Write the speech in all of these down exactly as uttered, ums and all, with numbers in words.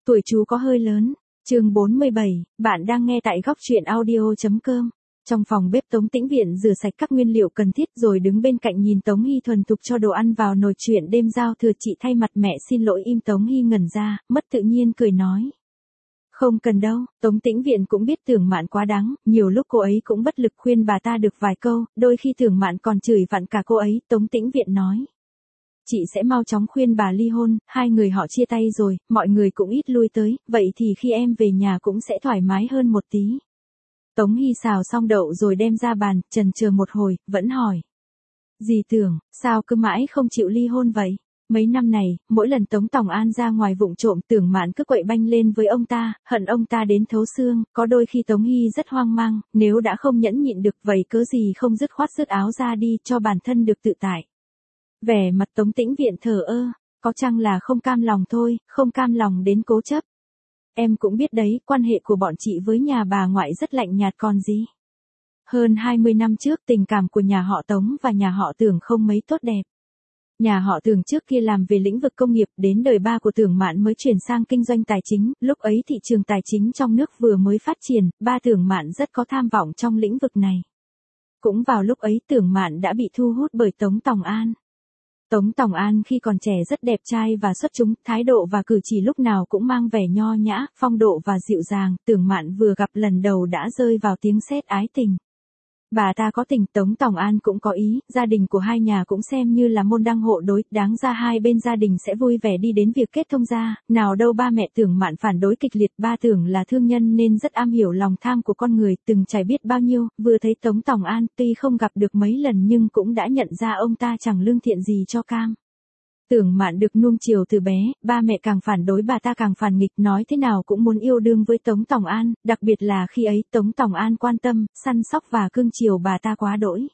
Tuổi chú có hơi lớn. Chương bốn mươi bảy, bạn đang nghe tại góc truyện audio chấm com. Trong phòng bếp Tống Tĩnh Viện rửa sạch các nguyên liệu cần thiết rồi đứng bên cạnh nhìn Tống Hy thuần thục cho đồ ăn vào nồi. Chuyện đêm giao thừa chị thay mặt mẹ xin lỗi. Im Tống Hy ngẩn ra, mất tự nhiên cười nói. Không cần đâu. Tống Tĩnh Viện cũng biết Tưởng Mạn quá đáng, nhiều lúc cô ấy cũng bất lực khuyên bà ta được vài câu, đôi khi Tưởng Mạn còn chửi vặn cả cô ấy. Tống Tĩnh Viện nói. Chị sẽ mau chóng khuyên bà ly hôn, hai người họ chia tay rồi, mọi người cũng ít lui tới, vậy thì khi em về nhà cũng sẽ thoải mái hơn một tí. Tống Hy xào xong đậu rồi đem ra bàn, chần chờ một hồi, vẫn hỏi. Dì Tưởng, sao cứ mãi không chịu ly hôn vậy? Mấy năm này, mỗi lần Tống Tòng An ra ngoài vụng trộm Tưởng Mạn cứ quậy banh lên với ông ta, hận ông ta đến thấu xương, có đôi khi Tống Hy rất hoang mang, nếu đã không nhẫn nhịn được vậy cớ gì không dứt khoát dứt áo ra đi cho bản thân được tự tại. Vẻ mặt Tống Tĩnh Viện thờ ơ, có chăng là không cam lòng thôi, không cam lòng đến cố chấp. Em cũng biết đấy, quan hệ của bọn chị với nhà bà ngoại rất lạnh nhạt còn gì. Hơn hai mươi năm trước tình cảm của nhà họ Tống và nhà họ Tưởng không mấy tốt đẹp. Nhà họ Tưởng trước kia làm về lĩnh vực công nghiệp, đến đời ba của Tưởng Mạn mới chuyển sang kinh doanh tài chính, lúc ấy thị trường tài chính trong nước vừa mới phát triển, ba Tưởng Mạn rất có tham vọng trong lĩnh vực này. Cũng vào lúc ấy Tưởng Mạn đã bị thu hút bởi Tống Tòng An. Tống Tòng An khi còn trẻ rất đẹp trai và xuất chúng, thái độ và cử chỉ lúc nào cũng mang vẻ nho nhã, phong độ và dịu dàng. Tưởng Mạn vừa gặp lần đầu đã rơi vào tiếng sét ái tình. Bà ta có tình, Tống Tòng An cũng có ý, gia đình của hai nhà cũng xem như là môn đăng hộ đối, đáng ra hai bên gia đình sẽ vui vẻ đi đến việc kết thông gia, nào đâu ba mẹ Tưởng Mạn phản đối kịch liệt. Ba Tưởng là thương nhân nên rất am hiểu lòng tham của con người, từng trải biết bao nhiêu, vừa thấy Tống Tòng An, tuy không gặp được mấy lần nhưng cũng đã nhận ra ông ta chẳng lương thiện gì cho cam. Tưởng Mạn được nuông chiều từ bé, ba mẹ càng phản đối bà ta càng phản nghịch, nói thế nào cũng muốn yêu đương với Tống Tòng An, đặc biệt là khi ấy Tống Tòng An quan tâm, săn sóc và cưng chiều bà ta quá đỗi.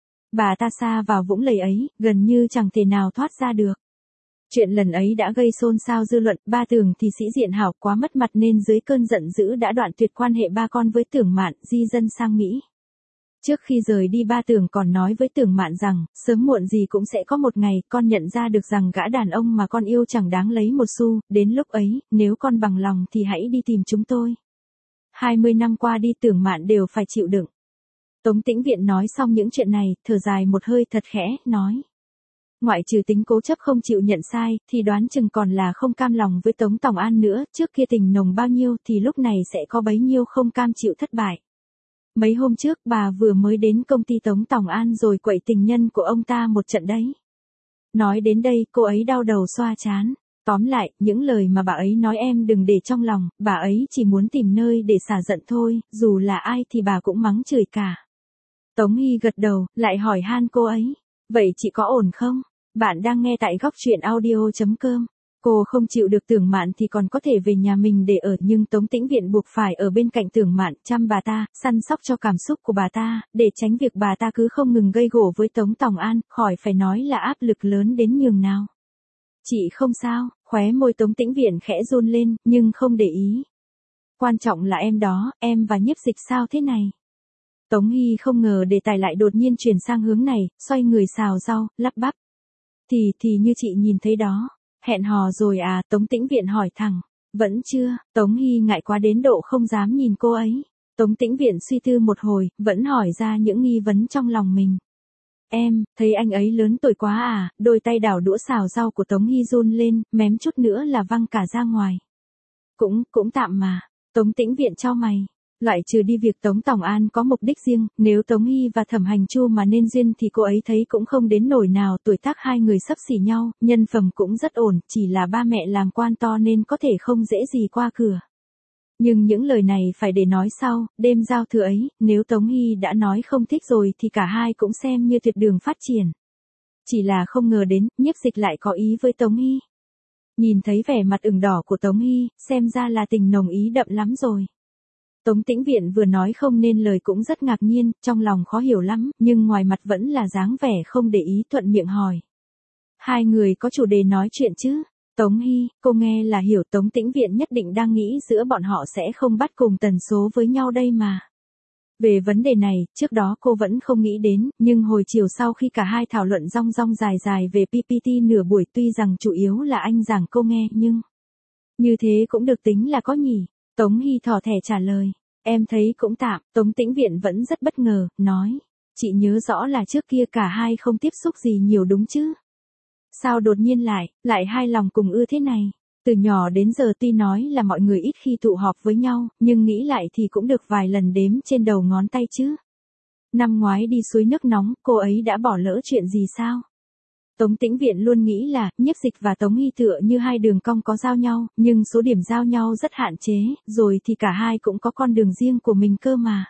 Bà ta sa vào vũng lầy ấy, gần như chẳng thể nào thoát ra được. Chuyện lần ấy đã gây xôn xao dư luận, ba Tưởng thì sĩ diện hảo quá mất mặt nên dưới cơn giận dữ đã đoạn tuyệt quan hệ ba con với Tưởng Mạn, di dân sang Mỹ. Trước khi rời đi ba Tưởng còn nói với Tưởng Mạn rằng, sớm muộn gì cũng sẽ có một ngày con nhận ra được rằng gã đàn ông mà con yêu chẳng đáng lấy một xu, đến lúc ấy, nếu con bằng lòng thì hãy đi tìm chúng tôi. hai mươi năm qua đi Tưởng Mạn đều phải chịu đựng. Tống Tĩnh Viện nói xong những chuyện này, thở dài một hơi thật khẽ, nói. Ngoại trừ tính cố chấp không chịu nhận sai, thì đoán chừng còn là không cam lòng với Tống Tòng An nữa, trước kia tình nồng bao nhiêu thì lúc này sẽ có bấy nhiêu không cam chịu thất bại. Mấy hôm trước bà vừa mới đến công ty Tống Tòng An rồi quậy tình nhân của ông ta một trận đấy. Nói đến đây cô ấy đau đầu xoa trán. Tóm lại, những lời mà bà ấy nói em đừng để trong lòng, bà ấy chỉ muốn tìm nơi để xả giận thôi, dù là ai thì bà cũng mắng chửi cả. Tống Hy gật đầu, lại hỏi han cô ấy. Vậy chị có ổn không? Bạn đang nghe tại góc truyện audio chấm com. Cô không chịu được Tưởng Mạn thì còn có thể về nhà mình để ở, nhưng Tống Tĩnh Viện buộc phải ở bên cạnh Tưởng Mạn, chăm bà ta, săn sóc cho cảm xúc của bà ta, để tránh việc bà ta cứ không ngừng gây gổ với Tống Tòng An, khỏi phải nói là áp lực lớn đến nhường nào. Chị không sao, khóe môi Tống Tĩnh Viện khẽ run lên, nhưng không để ý. Quan trọng là em đó, em và Nhiếp Dịch sao thế này? Tống Hy không ngờ đề tài lại đột nhiên chuyển sang hướng này, xoay người xào rau, lắp bắp. Thì thì như chị nhìn thấy đó. Hẹn hò rồi à? Tống Tĩnh Viện hỏi thẳng. Vẫn chưa. Tống Hy ngại quá đến độ không dám nhìn cô ấy. Tống Tĩnh Viện suy tư một hồi, vẫn hỏi ra những nghi vấn trong lòng mình. Em, thấy anh ấy lớn tuổi quá à? Đôi tay đảo đũa xào rau của Tống Hy run lên, mém chút nữa là văng cả ra ngoài. Cũng, cũng tạm mà. Tống Tĩnh Viện chau mày. Loại trừ đi việc Tống Tòng An có mục đích riêng, nếu Tống Hy và Thẩm Hành Chu mà nên duyên thì cô ấy thấy cũng không đến nổi nào, tuổi tác hai người xấp xỉ nhau, nhân phẩm cũng rất ổn, chỉ là ba mẹ làm quan to nên có thể không dễ gì qua cửa. Nhưng những lời này phải để nói sau, đêm giao thừa ấy, nếu Tống Hy đã nói không thích rồi thì cả hai cũng xem như tuyệt đường phát triển. Chỉ là không ngờ đến, Nhiếp Dịch lại có ý với Tống Hy. Nhìn thấy vẻ mặt ửng đỏ của Tống Hy, xem ra là tình nồng ý đậm lắm rồi. Tống Tĩnh Viện vừa nói không nên lời cũng rất ngạc nhiên, trong lòng khó hiểu lắm, nhưng ngoài mặt vẫn là dáng vẻ không để ý, thuận miệng hỏi. Hai người có chủ đề nói chuyện chứ? Tống Hy, cô nghe là hiểu. Tống Tĩnh Viện nhất định đang nghĩ giữa bọn họ sẽ không bắt cùng tần số với nhau đây mà. Về vấn đề này, trước đó cô vẫn không nghĩ đến, nhưng hồi chiều sau khi cả hai thảo luận rong rong dài dài về pê pê tê nửa buổi, tuy rằng chủ yếu là anh giảng cô nghe nhưng... Như thế cũng được tính là có nhỉ. Tống Hy thỏ thẻ trả lời. Em thấy cũng tạm. Tống Tĩnh Viện vẫn rất bất ngờ, nói. Chị nhớ rõ là trước kia cả hai không tiếp xúc gì nhiều đúng chứ? Sao đột nhiên lại, lại hai lòng cùng ưa thế này? Từ nhỏ đến giờ tuy nói là mọi người ít khi tụ họp với nhau, nhưng nghĩ lại thì cũng được vài lần đếm trên đầu ngón tay chứ. Năm ngoái đi suối nước nóng, cô ấy đã bỏ lỡ chuyện gì sao? Tống Tĩnh Viện luôn nghĩ là, Nhiếp Dịch và Tống Hy tựa như hai đường cong có giao nhau, nhưng số điểm giao nhau rất hạn chế, rồi thì cả hai cũng có con đường riêng của mình cơ mà.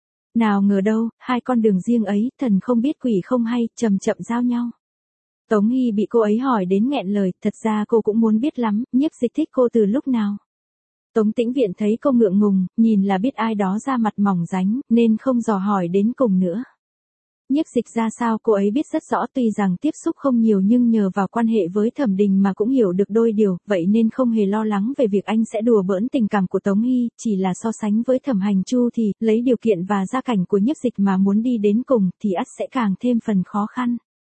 Nào ngờ đâu, hai con đường riêng ấy, thần không biết quỷ không hay, chậm chậm giao nhau. Tống Hy bị cô ấy hỏi đến nghẹn lời, thật ra cô cũng muốn biết lắm, Nhiếp Dịch thích cô từ lúc nào. Tống Tĩnh Viện thấy cô ngượng ngùng, nhìn là biết ai đó ra mặt mỏng ránh, nên không dò hỏi đến cùng nữa. Nhiếp Dịch ra sao cô ấy biết rất rõ, tuy rằng tiếp xúc không nhiều nhưng nhờ vào quan hệ với Thẩm Đình mà cũng hiểu được đôi điều, vậy nên không hề lo lắng về việc anh sẽ đùa bỡn tình cảm của Tống Hy, chỉ là so sánh với Thẩm Hành Chu thì, lấy điều kiện và gia cảnh của Nhiếp Dịch mà muốn đi đến cùng, thì ắt sẽ càng thêm phần khó khăn.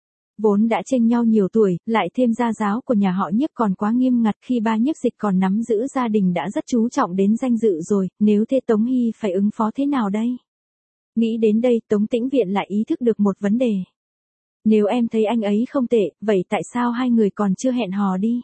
Vốn đã chênh nhau nhiều tuổi, lại thêm gia giáo của nhà họ Nhiếp còn quá nghiêm ngặt, khi ba Nhiếp Dịch còn nắm giữ gia đình đã rất chú trọng đến danh dự rồi, nếu thế Tống Hy phải ứng phó thế nào đây? Nghĩ đến đây, Tống Tĩnh Viện lại ý thức được một vấn đề. Nếu em thấy anh ấy không tệ, vậy tại sao hai người còn chưa hẹn hò đi?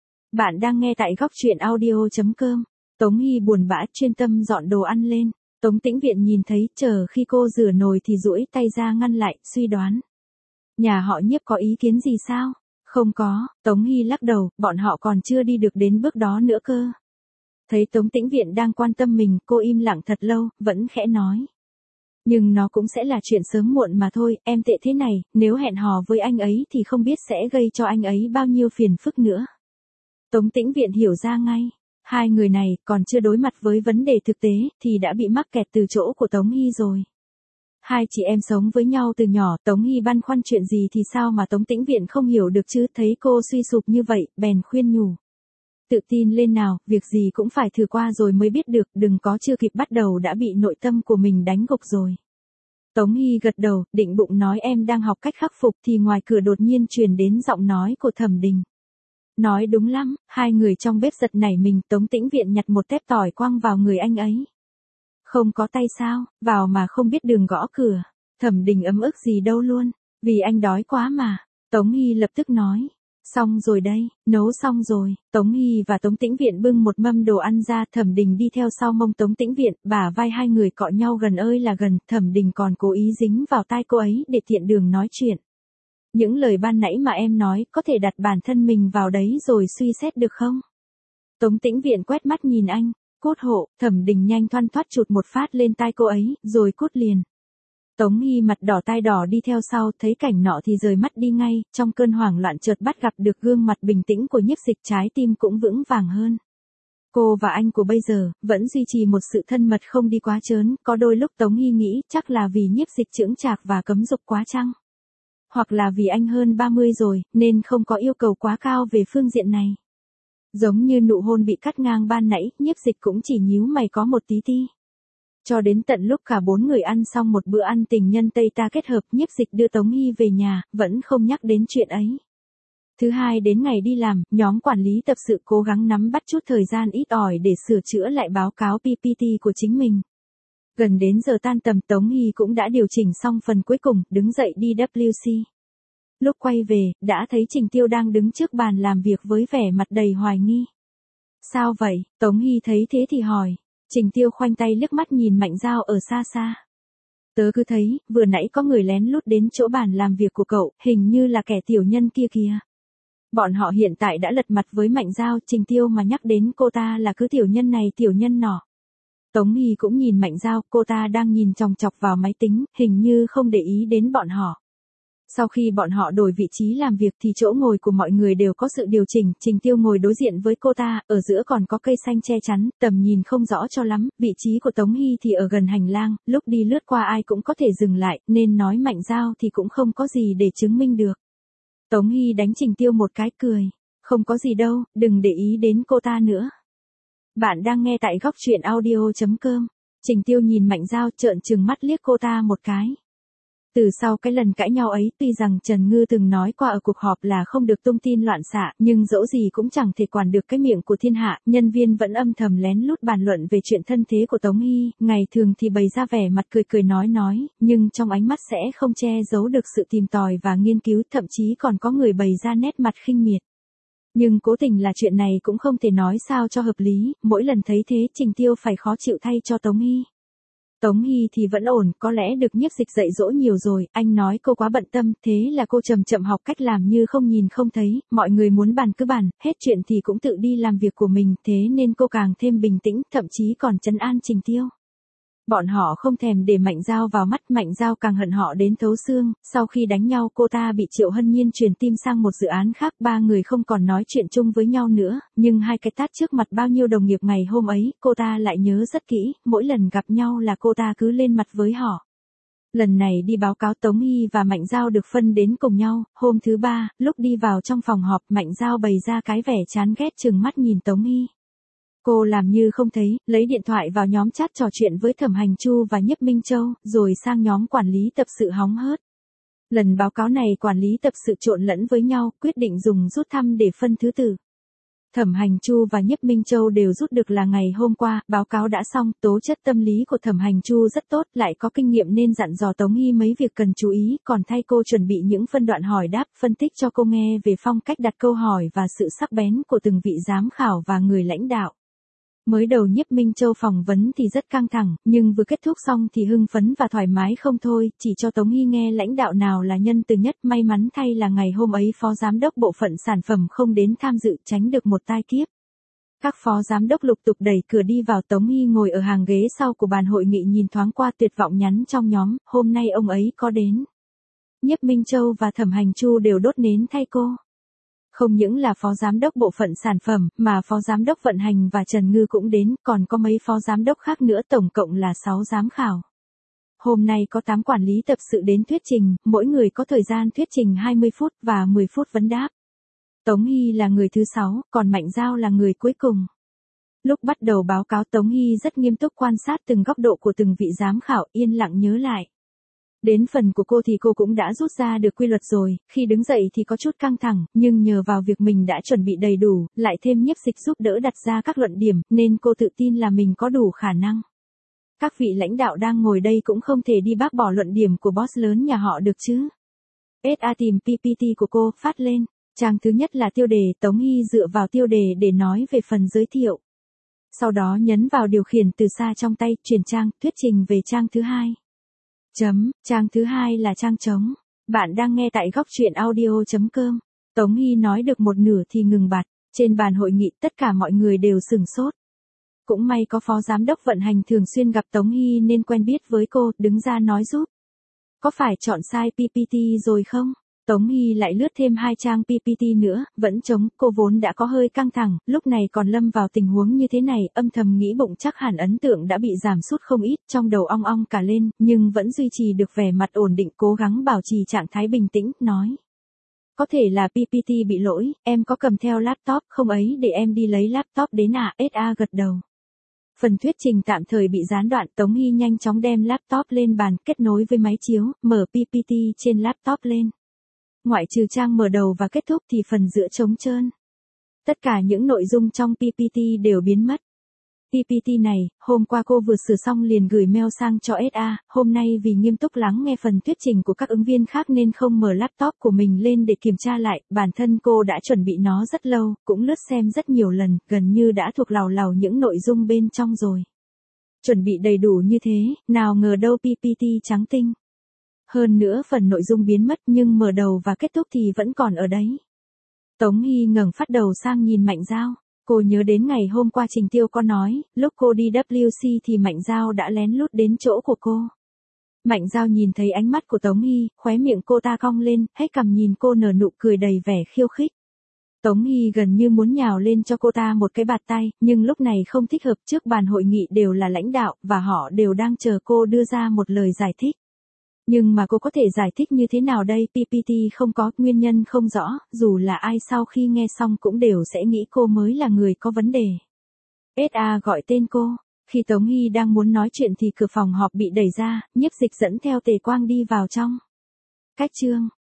Bạn đang nghe tại góc truyện audio chấm com. Tống Hy buồn bã chuyên tâm dọn đồ ăn lên. Tống Tĩnh Viện nhìn thấy, chờ khi cô rửa nồi thì duỗi tay ra ngăn lại, suy đoán. Nhà họ Nhiếp có ý kiến gì sao? Không có, Tống Hy lắc đầu, bọn họ còn chưa đi được đến bước đó nữa cơ. Thấy Tống Tĩnh Viện đang quan tâm mình, cô im lặng thật lâu, vẫn khẽ nói. Nhưng nó cũng sẽ là chuyện sớm muộn mà thôi, em tệ thế này, nếu hẹn hò với anh ấy thì không biết sẽ gây cho anh ấy bao nhiêu phiền phức nữa. Tống Tĩnh Viện hiểu ra ngay, hai người này còn chưa đối mặt với vấn đề thực tế thì đã bị mắc kẹt từ chỗ của Tống Hy rồi. Hai chị em sống với nhau từ nhỏ, Tống Hy băn khoăn chuyện gì thì sao mà Tống Tĩnh Viện không hiểu được chứ, thấy cô suy sụp như vậy, bèn khuyên nhủ. Tự tin lên nào, việc gì cũng phải thử qua rồi mới biết được, đừng có chưa kịp bắt đầu đã bị nội tâm của mình đánh gục rồi. Tống Hy gật đầu, định bụng nói em đang học cách khắc phục thì ngoài cửa đột nhiên truyền đến giọng nói của Thẩm Đình. Nói đúng lắm, hai người trong bếp giật nảy mình, Tống Tĩnh Viện nhặt một tép tỏi quăng vào người anh ấy. Không có tay sao, vào mà không biết đường gõ cửa. Thẩm Đình ấm ức gì đâu luôn, vì anh đói quá mà. Tống Hy lập tức nói. Xong rồi đây, nấu xong rồi. Tống Hy và Tống Tĩnh Viện bưng một mâm đồ ăn ra, Thẩm Đình đi theo sau mông Tống Tĩnh Viện, bả vai hai người cọ nhau gần ơi là gần, Thẩm Đình còn cố ý dính vào tai cô ấy để tiện đường nói chuyện. Những lời ban nãy mà em nói, có thể đặt bản thân mình vào đấy rồi suy xét được không? Tống Tĩnh Viện quét mắt nhìn anh, cút hộ, Thẩm Đình nhanh thoăn thoắt chụt một phát lên tai cô ấy, rồi cút liền. Tống Hy mặt đỏ tai đỏ đi theo sau, thấy cảnh nọ thì rời mắt đi ngay, trong cơn hoảng loạn chợt bắt gặp được gương mặt bình tĩnh của Nhiếp Dịch, trái tim cũng vững vàng hơn. Cô và anh của bây giờ, vẫn duy trì một sự thân mật không đi quá trớn, có đôi lúc Tống Hy nghĩ chắc là vì Nhiếp Dịch chững chạc và cấm dục quá chăng? Hoặc là vì anh hơn ba mươi rồi, nên không có yêu cầu quá cao về phương diện này. Giống như nụ hôn bị cắt ngang ban nãy, Nhiếp Dịch cũng chỉ nhíu mày có một tí ti. Cho đến tận lúc cả bốn người ăn xong một bữa ăn tình nhân Tây ta kết hợp, Nhiếp Dịch đưa Tống Hy về nhà, vẫn không nhắc đến chuyện ấy. Thứ hai đến ngày đi làm, nhóm quản lý tập sự cố gắng nắm bắt chút thời gian ít ỏi để sửa chữa lại báo cáo pê pê tê của chính mình. Gần đến giờ tan tầm, Tống Hy cũng đã điều chỉnh xong phần cuối cùng, đứng dậy đi vê kép xê. Lúc quay về, đã thấy Trình Tiêu đang đứng trước bàn làm việc với vẻ mặt đầy hoài nghi. Sao vậy? Tống Hy thấy thế thì hỏi. Trình Tiêu khoanh tay liếc mắt nhìn Mạnh Giao ở xa xa. Tớ cứ thấy, vừa nãy có người lén lút đến chỗ bàn làm việc của cậu, hình như là kẻ tiểu nhân kia kìa. Bọn họ hiện tại đã lật mặt với Mạnh Giao, Trình Tiêu mà nhắc đến cô ta là cứ tiểu nhân này tiểu nhân nọ. Tống Hy cũng nhìn Mạnh Giao, cô ta đang nhìn chòng chọc vào máy tính, hình như không để ý đến bọn họ. Sau khi bọn họ đổi vị trí làm việc thì chỗ ngồi của mọi người đều có sự điều chỉnh, Trình Tiêu ngồi đối diện với cô ta, ở giữa còn có cây xanh che chắn, tầm nhìn không rõ cho lắm, vị trí của Tống Hy thì ở gần hành lang, lúc đi lướt qua ai cũng có thể dừng lại, nên nói Mạnh Giao thì cũng không có gì để chứng minh được. Tống Hy đánh Trình Tiêu một cái cười, không có gì đâu, đừng để ý đến cô ta nữa. Bạn đang nghe tại góc truyện audio chấm com. Trình Tiêu nhìn Mạnh Giao trợn trừng mắt liếc cô ta một cái. Từ sau cái lần cãi nhau ấy, tuy rằng Trần Ngư từng nói qua ở cuộc họp là không được tung tin loạn xạ, nhưng dẫu gì cũng chẳng thể quản được cái miệng của thiên hạ, nhân viên vẫn âm thầm lén lút bàn luận về chuyện thân thế của Tống Hy, ngày thường thì bày ra vẻ mặt cười cười nói nói, nhưng trong ánh mắt sẽ không che giấu được sự tìm tòi và nghiên cứu, thậm chí còn có người bày ra nét mặt khinh miệt. Nhưng cố tình là chuyện này cũng không thể nói sao cho hợp lý, mỗi lần thấy thế Trình Tiêu phải khó chịu thay cho Tống Hy. Tống Hy thì vẫn ổn, có lẽ được Nhiếp Dịch dạy dỗ nhiều rồi, anh nói cô quá bận tâm, thế là cô chậm chậm học cách làm như không nhìn không thấy, mọi người muốn bàn cứ bàn, hết chuyện thì cũng tự đi làm việc của mình, thế nên cô càng thêm bình tĩnh, thậm chí còn trấn an Trình Tiêu. Bọn họ không thèm để Mạnh Giao vào mắt, Mạnh Giao càng hận họ đến thấu xương, sau khi đánh nhau cô ta bị Triệu Hân Nhiên truyền tim sang một dự án khác, ba người không còn nói chuyện chung với nhau nữa, nhưng hai cái tát trước mặt bao nhiêu đồng nghiệp ngày hôm ấy, cô ta lại nhớ rất kỹ, mỗi lần gặp nhau là cô ta cứ lên mặt với họ. Lần này đi báo cáo Tống Hy và Mạnh Giao được phân đến cùng nhau, hôm thứ ba, lúc đi vào trong phòng họp Mạnh Giao bày ra cái vẻ chán ghét trừng mắt nhìn Tống Hy. Cô làm như không thấy, lấy điện thoại vào nhóm chat trò chuyện với Thẩm Hành Chu và Nhiếp Minh Châu, rồi sang nhóm quản lý tập sự hóng hớt. Lần báo cáo này quản lý tập sự trộn lẫn với nhau, quyết định dùng rút thăm để phân thứ tự. Thẩm Hành Chu và Nhiếp Minh Châu đều rút được là ngày hôm qua, báo cáo đã xong, tố chất tâm lý của Thẩm Hành Chu rất tốt, lại có kinh nghiệm nên dặn dò Tống Hy mấy việc cần chú ý, còn thay cô chuẩn bị những phân đoạn hỏi đáp, phân tích cho cô nghe về phong cách đặt câu hỏi và sự sắc bén của từng vị giám khảo và người lãnh đạo. Mới đầu Nhiếp Minh Châu phỏng vấn thì rất căng thẳng, nhưng vừa kết thúc xong thì hưng phấn và thoải mái không thôi, chỉ cho Tống Hy nghe lãnh đạo nào là nhân từ nhất, may mắn thay là ngày hôm ấy phó giám đốc bộ phận sản phẩm không đến tham dự, tránh được một tai kiếp. Các phó giám đốc lục tục đẩy cửa đi vào, Tống Hy ngồi ở hàng ghế sau của bàn hội nghị nhìn thoáng qua tuyệt vọng nhắn trong nhóm, hôm nay ông ấy có đến. Nhiếp Minh Châu và Thẩm Hành Chu đều đốt nến thay cô. Không những là phó giám đốc bộ phận sản phẩm, mà phó giám đốc vận hành và Trần Ngư cũng đến, còn có mấy phó giám đốc khác nữa, tổng cộng là sáu giám khảo. Hôm nay có tám quản lý tập sự đến thuyết trình, mỗi người có thời gian thuyết trình hai mươi phút và mười phút vấn đáp. Tống Hy là người thứ sáu, còn Mạnh Giao là người cuối cùng. Lúc bắt đầu báo cáo Tống Hy rất nghiêm túc quan sát từng góc độ của từng vị giám khảo, yên lặng nhớ lại. Đến phần của cô thì cô cũng đã rút ra được quy luật rồi, khi đứng dậy thì có chút căng thẳng, nhưng nhờ vào việc mình đã chuẩn bị đầy đủ, lại thêm Nhiếp Dịch giúp đỡ đặt ra các luận điểm, nên cô tự tin là mình có đủ khả năng. Các vị lãnh đạo đang ngồi đây cũng không thể đi bác bỏ luận điểm của boss lớn nhà họ được chứ. ét a tìm pê pê tê của cô, phát lên. Trang thứ nhất là tiêu đề, Tống Hy dựa vào tiêu đề để nói về phần giới thiệu. Sau đó nhấn vào điều khiển từ xa trong tay, chuyển trang, thuyết trình về trang thứ hai. Chấm, trang thứ hai là trang trống. Bạn đang nghe tại góc truyện audio chấm com. Tống Hy nói được một nửa thì ngừng bặt. Trên bàn hội nghị tất cả mọi người đều sửng sốt. Cũng may có phó giám đốc vận hành thường xuyên gặp Tống Hy nên quen biết với cô, đứng ra nói giúp. Có phải chọn sai pê pê tê rồi không? Tống Hy lại lướt thêm hai trang pê pê tê nữa, vẫn trống, cô vốn đã có hơi căng thẳng, lúc này còn lâm vào tình huống như thế này, âm thầm nghĩ bụng chắc hẳn ấn tượng đã bị giảm sút không ít, trong đầu ong ong cả lên, nhưng vẫn duy trì được vẻ mặt ổn định, cố gắng bảo trì trạng thái bình tĩnh, nói. Có thể là pê pê tê bị lỗi, em có cầm theo laptop không ấy, để em đi lấy laptop đến à, ét a gật đầu. Phần thuyết trình tạm thời bị gián đoạn, Tống Hy nhanh chóng đem laptop lên bàn, kết nối với máy chiếu, mở pê pê tê trên laptop lên. Ngoại trừ trang mở đầu và kết thúc thì phần giữa trống trơn. Tất cả những nội dung trong pê pê tê đều biến mất. pê pê tê này, hôm qua cô vừa sửa xong liền gửi mail sang cho ét a, hôm nay vì nghiêm túc lắng nghe phần thuyết trình của các ứng viên khác nên không mở laptop của mình lên để kiểm tra lại, bản thân cô đã chuẩn bị nó rất lâu, cũng lướt xem rất nhiều lần, gần như đã thuộc lào lào những nội dung bên trong rồi. Chuẩn bị đầy đủ như thế, nào ngờ đâu pê pê tê trắng tinh. Hơn nữa phần nội dung biến mất nhưng mở đầu và kết thúc thì vẫn còn ở đấy. Tống Hy ngẩng phát đầu sang nhìn Mạnh Giao. Cô nhớ đến ngày hôm qua Trình Tiêu có nói, lúc cô đi vê kép xê thì Mạnh Giao đã lén lút đến chỗ của cô. Mạnh Giao nhìn thấy ánh mắt của Tống Hy, khóe miệng cô ta cong lên, hết cằm nhìn cô nở nụ cười đầy vẻ khiêu khích. Tống Hy gần như muốn nhào lên cho cô ta một cái bạt tay, nhưng lúc này không thích hợp, trước bàn hội nghị đều là lãnh đạo, và họ đều đang chờ cô đưa ra một lời giải thích. Nhưng mà cô có thể giải thích như thế nào đây, pê pê tê không có, nguyên nhân không rõ, dù là ai sau khi nghe xong cũng đều sẽ nghĩ cô mới là người có vấn đề. ét a gọi tên cô. Khi Tống Hy đang muốn nói chuyện thì cửa phòng họp bị đẩy ra, Nhiếp Dịch dẫn theo Tề Quang đi vào trong. Cách chương